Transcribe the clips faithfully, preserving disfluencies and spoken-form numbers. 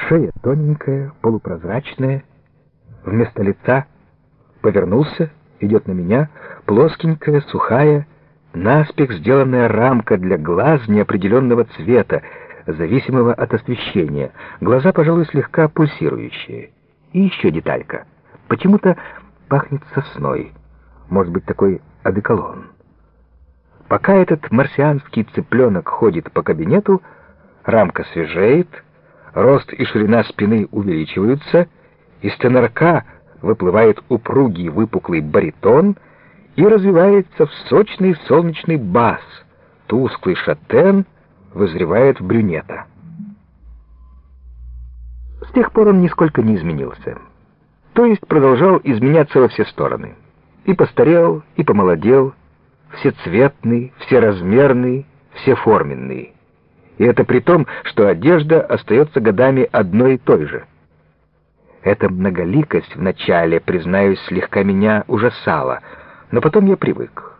Шея тоненькая, полупрозрачная. Вместо лица повернулся, идет на меня, плоскенькая, сухая, наспех сделанная рамка для глаз неопределенного цвета, зависимого от освещения. Глаза, пожалуй, слегка пульсирующие. И еще деталька. Почему-то пахнет сосной. Может быть, такой одеколон. Пока этот марсианский цыпленок ходит по кабинету, рамка свежеет, рост и ширина спины увеличиваются, из тенорка выплывает упругий выпуклый баритон и развивается в сочный солнечный бас, тусклый шатен вызревает в брюнета. С тех пор он нисколько не изменился. То есть продолжал изменяться во все стороны. И постарел, и помолодел, всецветный, всеразмерный, всеформенный. И это при том, что одежда остается годами одной и той же. Эта многоликость вначале, признаюсь, слегка меня ужасала, но потом я привык.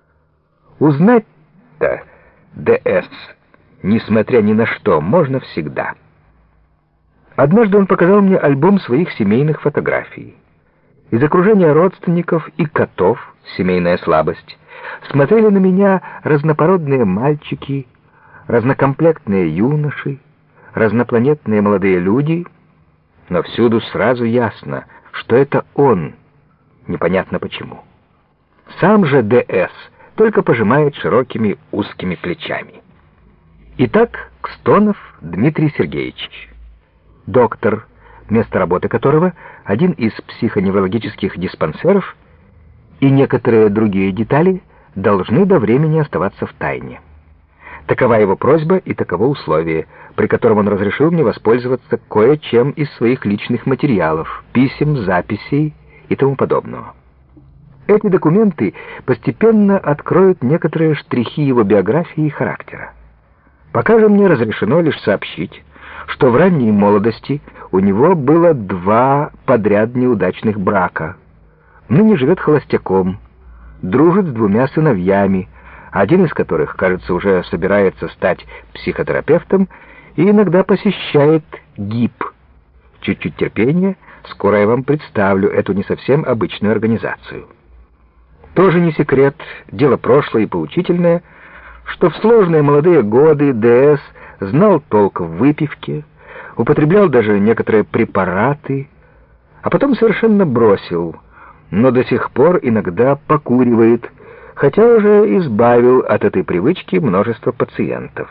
Узнать-то ДС, несмотря ни на что, можно всегда. Однажды он показал мне альбом своих семейных фотографий. Из окружения родственников и котов, семейная слабость, смотрели на меня разнопородные мальчики, разнокомплектные юноши, разнопланетные молодые люди, но всюду сразу ясно, что это он, непонятно почему. Сам же ДС только пожимает широкими узкими плечами. Итак, Кстонов Дмитрий Сергеевич, доктор, место работы которого один из психоневрологических диспансеров, и некоторые другие детали должны до времени оставаться в тайне. Такова его просьба и таково условие, при котором он разрешил мне воспользоваться кое-чем из своих личных материалов, писем, записей и тому подобного. Эти документы постепенно откроют некоторые штрихи его биографии и характера. Пока же мне разрешено лишь сообщить, что в ранней молодости у него было два подряд неудачных брака. Ныне живет холостяком, дружит с двумя сыновьями, один из которых, кажется, уже собирается стать психотерапевтом и иногда посещает ГИП. Чуть-чуть терпения, скоро я вам представлю эту не совсем обычную организацию. Тоже не секрет, дело прошлое и поучительное, что в сложные молодые годы ДС знал толк в выпивке, употреблял даже некоторые препараты, а потом совершенно бросил, но до сих пор иногда покуривает, хотя уже избавил от этой привычки множество пациентов.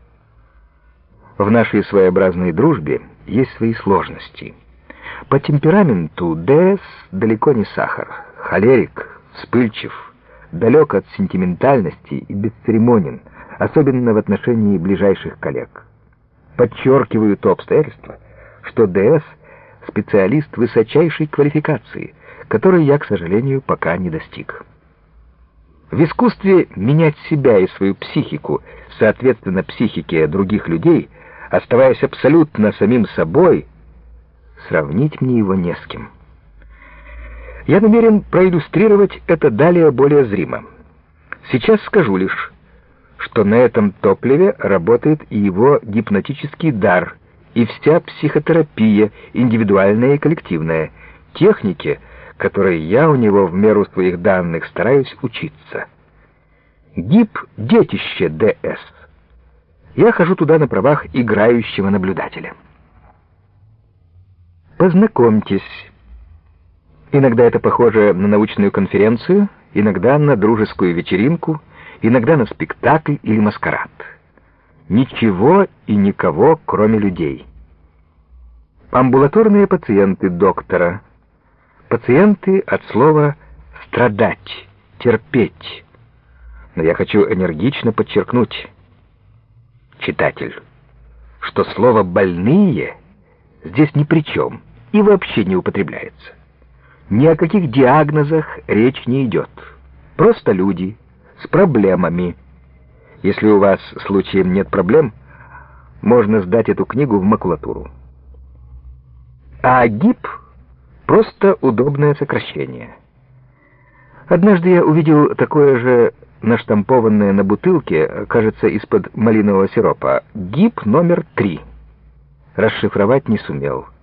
В нашей своеобразной дружбе есть свои сложности. По темпераменту ДС далеко не сахар, холерик, вспыльчив, далек от сентиментальности и бесцеремонен, особенно в отношении ближайших коллег. Подчеркиваю то обстоятельство, что ДС — специалист высочайшей квалификации, которой я, к сожалению, пока не достиг. В искусстве менять себя и свою психику, соответственно психике других людей, оставаясь абсолютно самим собой, сравнить мне его не с кем. Я намерен проиллюстрировать это далее более зримо. Сейчас скажу лишь, что на этом топливе работает и его гипнотический дар, и вся психотерапия, индивидуальная и коллективная, техники, которые я у него в меру своих данных стараюсь учиться. ГИП — детище ДС. Я хожу туда на правах играющего наблюдателя. Познакомьтесь. Иногда это похоже на научную конференцию, иногда на дружескую вечеринку, иногда на спектакль или маскарад. Ничего и никого, кроме людей. Амбулаторные пациенты доктора. Пациенты от слова «страдать», «терпеть». Но я хочу энергично подчеркнуть, читатель, что слово «больные» здесь ни при чем и вообще не употребляется. Ни о каких диагнозах речь не идет. Просто люди с проблемами. Если у вас случаем нет проблем, можно сдать эту книгу в макулатуру. А ГИП — просто удобное сокращение. Однажды я увидел такое же наштампованное на бутылке, кажется, из-под малинового сиропа, ГИП номер три. расшифровать не сумел.